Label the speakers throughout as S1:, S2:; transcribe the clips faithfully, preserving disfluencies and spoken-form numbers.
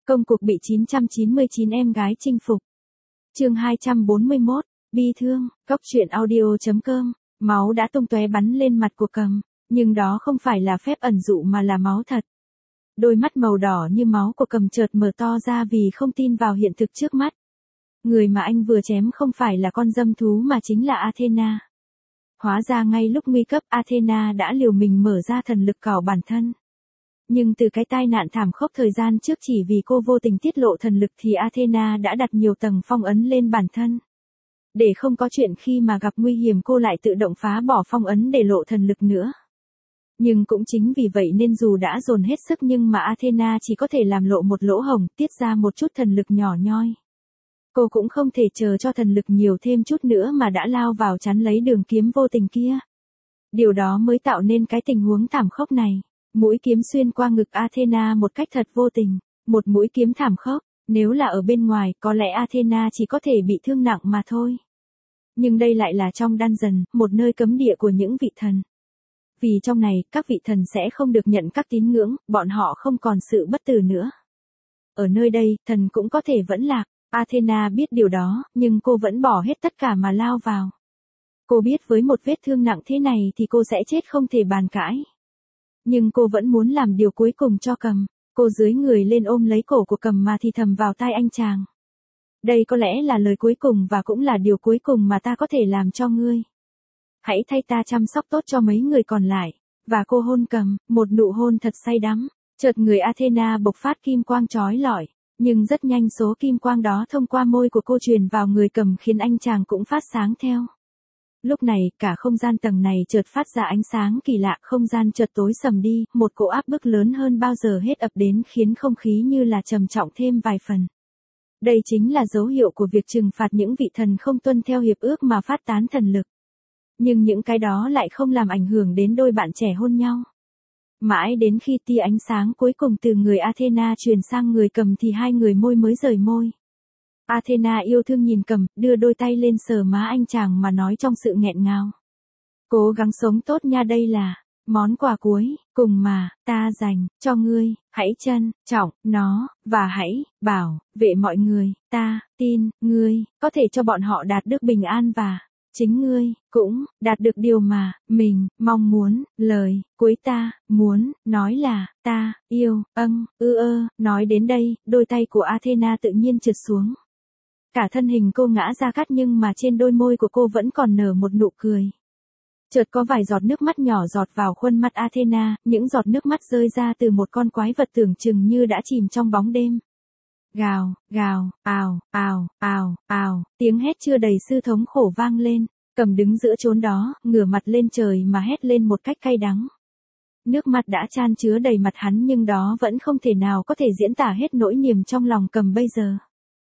S1: Công cuộc bị chín trăm chín mươi chín em gái chinh phục. Chương hai trăm bốn mươi mốt, bi thương, góc truyện audio chấm com. Máu đã tung tóe bắn lên mặt của Cầm, nhưng đó không phải là phép ẩn dụ mà là máu thật. Đôi mắt màu đỏ như máu của Cầm chợt mở to ra vì không tin vào hiện thực trước mắt. Người mà anh vừa chém không phải là con dâm thú mà chính là Athena. Hóa ra ngay lúc nguy cấp Athena đã liều mình mở ra thần lực cào bản thân. Nhưng từ cái tai nạn thảm khốc thời gian trước chỉ vì cô vô tình tiết lộ thần lực thì Athena đã đặt nhiều tầng phong ấn lên bản thân. Để không có chuyện khi mà gặp nguy hiểm cô lại tự động phá bỏ phong ấn để lộ thần lực nữa. Nhưng cũng chính vì vậy nên dù đã dồn hết sức nhưng mà Athena chỉ có thể làm lộ một lỗ hổng, tiết ra một chút thần lực nhỏ nhoi. Cô cũng không thể chờ cho thần lực nhiều thêm chút nữa mà đã lao vào chắn lấy đường kiếm vô tình kia. Điều đó mới tạo nên cái tình huống thảm khốc này. Mũi kiếm xuyên qua ngực Athena một cách thật vô tình. Một mũi kiếm thảm khốc, nếu là ở bên ngoài có lẽ Athena chỉ có thể bị thương nặng mà thôi. Nhưng đây lại là trong dungeon, một nơi cấm địa của những vị thần. Vì trong này, các vị thần sẽ không được nhận các tín ngưỡng, bọn họ không còn sự bất tử nữa. Ở nơi đây, thần cũng có thể vẫn lạc. Athena biết điều đó, nhưng cô vẫn bỏ hết tất cả mà lao vào. Cô biết với một vết thương nặng thế này thì cô sẽ chết không thể bàn cãi. Nhưng cô vẫn muốn làm điều cuối cùng cho Cầm. Cô dưới người lên ôm lấy cổ của Cầm mà thì thầm vào tai anh chàng. Đây có lẽ là lời cuối cùng và cũng là điều cuối cùng mà ta có thể làm cho ngươi. Hãy thay ta chăm sóc tốt cho mấy người còn lại. Và cô hôn Cầm, một nụ hôn thật say đắm. Chợt người Athena bộc phát kim quang chói lọi. Nhưng rất nhanh số kim quang đó thông qua môi của cô truyền vào người Cầm khiến anh chàng cũng phát sáng theo. Lúc này, cả không gian tầng này chợt phát ra ánh sáng kỳ lạ, không gian chợt tối sầm đi, một cỗ áp bức lớn hơn bao giờ hết ập đến khiến không khí như là trầm trọng thêm vài phần. Đây chính là dấu hiệu của việc trừng phạt những vị thần không tuân theo hiệp ước mà phát tán thần lực. Nhưng những cái đó lại không làm ảnh hưởng đến đôi bạn trẻ hôn nhau. Mãi đến khi tia ánh sáng cuối cùng từ người Athena truyền sang người Cầm thì hai người môi mới rời môi. Athena yêu thương nhìn Cầm, đưa đôi tay lên sờ má anh chàng mà nói trong sự nghẹn ngào. Cố gắng sống tốt nha, đây là món quà cuối cùng mà ta dành cho ngươi, hãy trân trọng nó, và hãy bảo vệ mọi người, ta tin ngươi có thể cho bọn họ đạt được bình an và chính ngươi cũng đạt được điều mà mình mong muốn. Lời cuối ta muốn nói là ta yêu âng ư ơ. Nói đến đây, đôi tay của Athena tự nhiên trượt xuống. Cả thân hình cô ngã ra cát nhưng mà trên đôi môi của cô vẫn còn nở một nụ cười. Chợt có vài giọt nước mắt nhỏ giọt vào khuôn mặt Athena, những giọt nước mắt rơi ra từ một con quái vật tưởng chừng như đã chìm trong bóng đêm. Gào, gào, ào, ào, ào, ào, tiếng hét chưa đầy sư thống khổ vang lên. Cầm đứng giữa chốn đó, ngửa mặt lên trời mà hét lên một cách cay đắng. Nước mắt đã chan chứa đầy mặt hắn nhưng đó vẫn không thể nào có thể diễn tả hết nỗi niềm trong lòng Cầm bây giờ.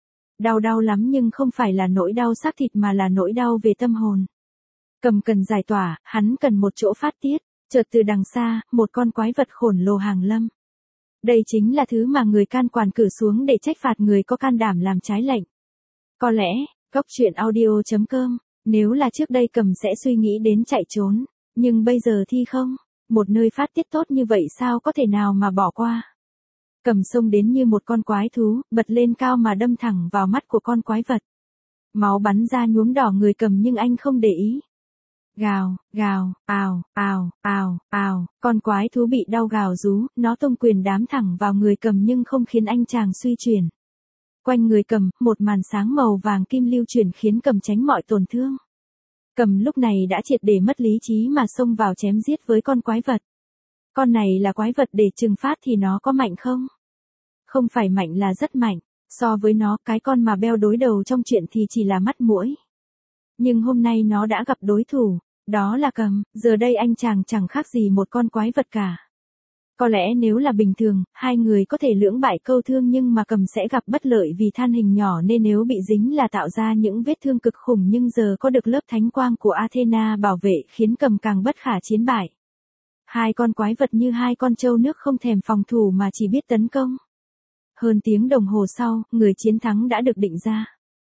S1: Đau đau lắm nhưng không phải là nỗi đau xác thịt mà là nỗi đau về tâm hồn. Cầm cần giải tỏa, hắn cần một chỗ phát tiết. Chợt từ đằng xa, một con quái vật khổng lồ hàng lâm. Đây chính là thứ mà người can quản cử xuống để trách phạt người có can đảm làm trái lệnh. Có lẽ, góc truyện audio chấm com, nếu là trước đây Cầm sẽ suy nghĩ đến chạy trốn. Nhưng bây giờ thì không. Một nơi phát tiết tốt như vậy sao có thể nào mà bỏ qua. Cầm xông đến như một con quái thú, bật lên cao mà đâm thẳng vào mắt của con quái vật. Máu bắn ra nhuốm đỏ người Cầm nhưng anh không để ý. Gào, gào, ào, ào, ào, ào, con quái thú bị đau gào rú, nó tung quyền đám thẳng vào người Cầm nhưng không khiến anh chàng suy chuyển. Quanh người Cầm, một màn sáng màu vàng kim lưu chuyển khiến Cầm tránh mọi tổn thương. Cầm lúc này đã triệt để mất lý trí mà xông vào chém giết với con quái vật. Con này là quái vật để trừng phạt thì nó có mạnh không? Không phải mạnh là rất mạnh, so với nó cái con mà beo đối đầu trong chuyện thì chỉ là mắt muỗi. Nhưng hôm nay nó đã gặp đối thủ, đó là Cầm, giờ đây anh chàng chẳng khác gì một con quái vật cả. Có lẽ nếu là bình thường, hai người có thể lưỡng bại câu thương nhưng mà Cầm sẽ gặp bất lợi vì thân hình nhỏ nên nếu bị dính là tạo ra những vết thương cực khủng nhưng giờ có được lớp thánh quang của Athena bảo vệ khiến Cầm càng bất khả chiến bại. Hai con quái vật như hai con trâu nước không thèm phòng thủ mà chỉ biết tấn công. Hơn tiếng đồng hồ sau, người chiến thắng đã được định ra.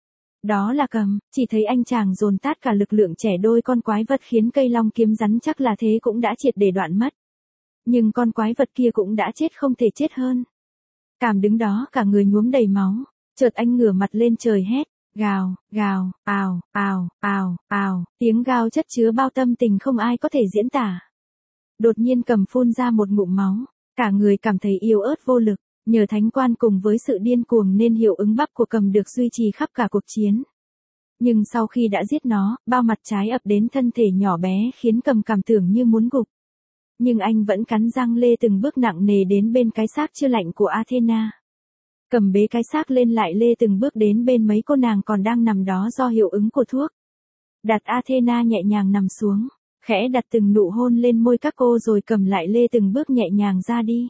S1: Đó là Cầm, chỉ thấy anh chàng dồn tát cả lực lượng trẻ đôi con quái vật khiến cây long kiếm rắn chắc là thế cũng đã triệt để đoạn mất. Nhưng con quái vật kia cũng đã chết không thể chết hơn. Cảm đứng đó cả người nhuốm đầy máu, chợt anh ngửa mặt lên trời hét, gào, gào, ào, ào, ào, ào, tiếng gào chất chứa bao tâm tình không ai có thể diễn tả. Đột nhiên Cầm phun ra một ngụm máu, cả người cảm thấy yếu ớt vô lực, nhờ thánh quan cùng với sự điên cuồng nên hiệu ứng bắp của Cầm được duy trì khắp cả cuộc chiến. Nhưng sau khi đã giết nó, bao mặt trái ập đến thân thể nhỏ bé khiến Cầm cảm tưởng như muốn gục. Nhưng anh vẫn cắn răng lê từng bước nặng nề đến bên cái xác chưa lạnh của Athena. Cầm bế cái xác lên lại lê từng bước đến bên mấy cô nàng còn đang nằm đó do hiệu ứng của thuốc. Đặt Athena nhẹ nhàng nằm xuống, khẽ đặt từng nụ hôn lên môi các cô rồi Cầm lại lê từng bước nhẹ nhàng ra đi.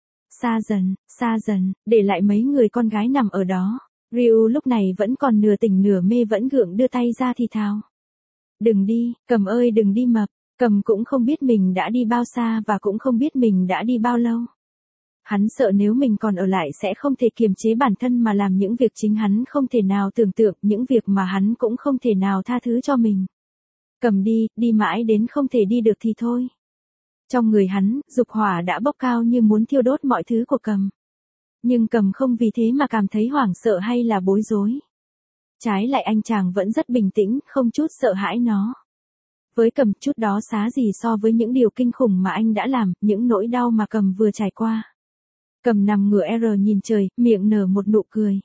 S1: Xa dần, xa dần, để lại mấy người con gái nằm ở đó. Ryu lúc này vẫn còn nửa tỉnh nửa mê vẫn gượng đưa tay ra thì thào. Đừng đi, Cầm ơi đừng đi mập. Cầm cũng không biết mình đã đi bao xa và cũng không biết mình đã đi bao lâu. Hắn sợ nếu mình còn ở lại sẽ không thể kiềm chế bản thân mà làm những việc chính hắn không thể nào tưởng tượng, những việc mà hắn cũng không thể nào tha thứ cho mình. Cầm đi, đi mãi đến không thể đi được thì thôi. Trong người hắn, dục hỏa đã bốc cao như muốn thiêu đốt mọi thứ của Cầm. Nhưng Cầm không vì thế mà cảm thấy hoảng sợ hay là bối rối. Trái lại anh chàng vẫn rất bình tĩnh, không chút sợ hãi nó. Với Cầm chút đó xá gì so với những điều kinh khủng mà anh đã làm, những nỗi đau mà Cầm vừa trải qua. Cầm nằm ngửa R nhìn trời, miệng nở một nụ cười.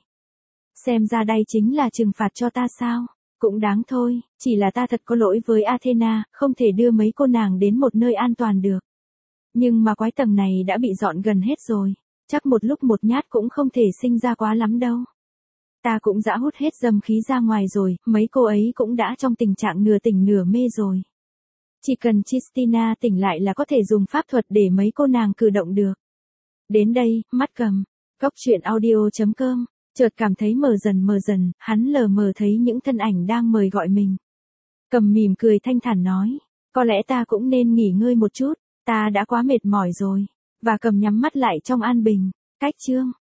S1: Xem ra đây chính là trừng phạt cho ta sao? Cũng đáng thôi, chỉ là ta thật có lỗi với Athena, không thể đưa mấy cô nàng đến một nơi an toàn được. Nhưng mà quái tầng này đã bị dọn gần hết rồi, chắc một lúc một nhát cũng không thể sinh ra quá lắm đâu. Ta cũng đã hút hết dâm khí ra ngoài rồi, mấy cô ấy cũng đã trong tình trạng nửa tỉnh nửa mê rồi. Chỉ cần Christina tỉnh lại là có thể dùng pháp thuật để mấy cô nàng cử động được. Đến đây, mắt Cầm, Cốc truyện audio chấm com, chợt cảm thấy mờ dần mờ dần, hắn lờ mờ thấy những thân ảnh đang mời gọi mình. Cầm mỉm cười thanh thản nói, có lẽ ta cũng nên nghỉ ngơi một chút, ta đã quá mệt mỏi rồi. Và Cầm nhắm mắt lại trong an bình. Cách chương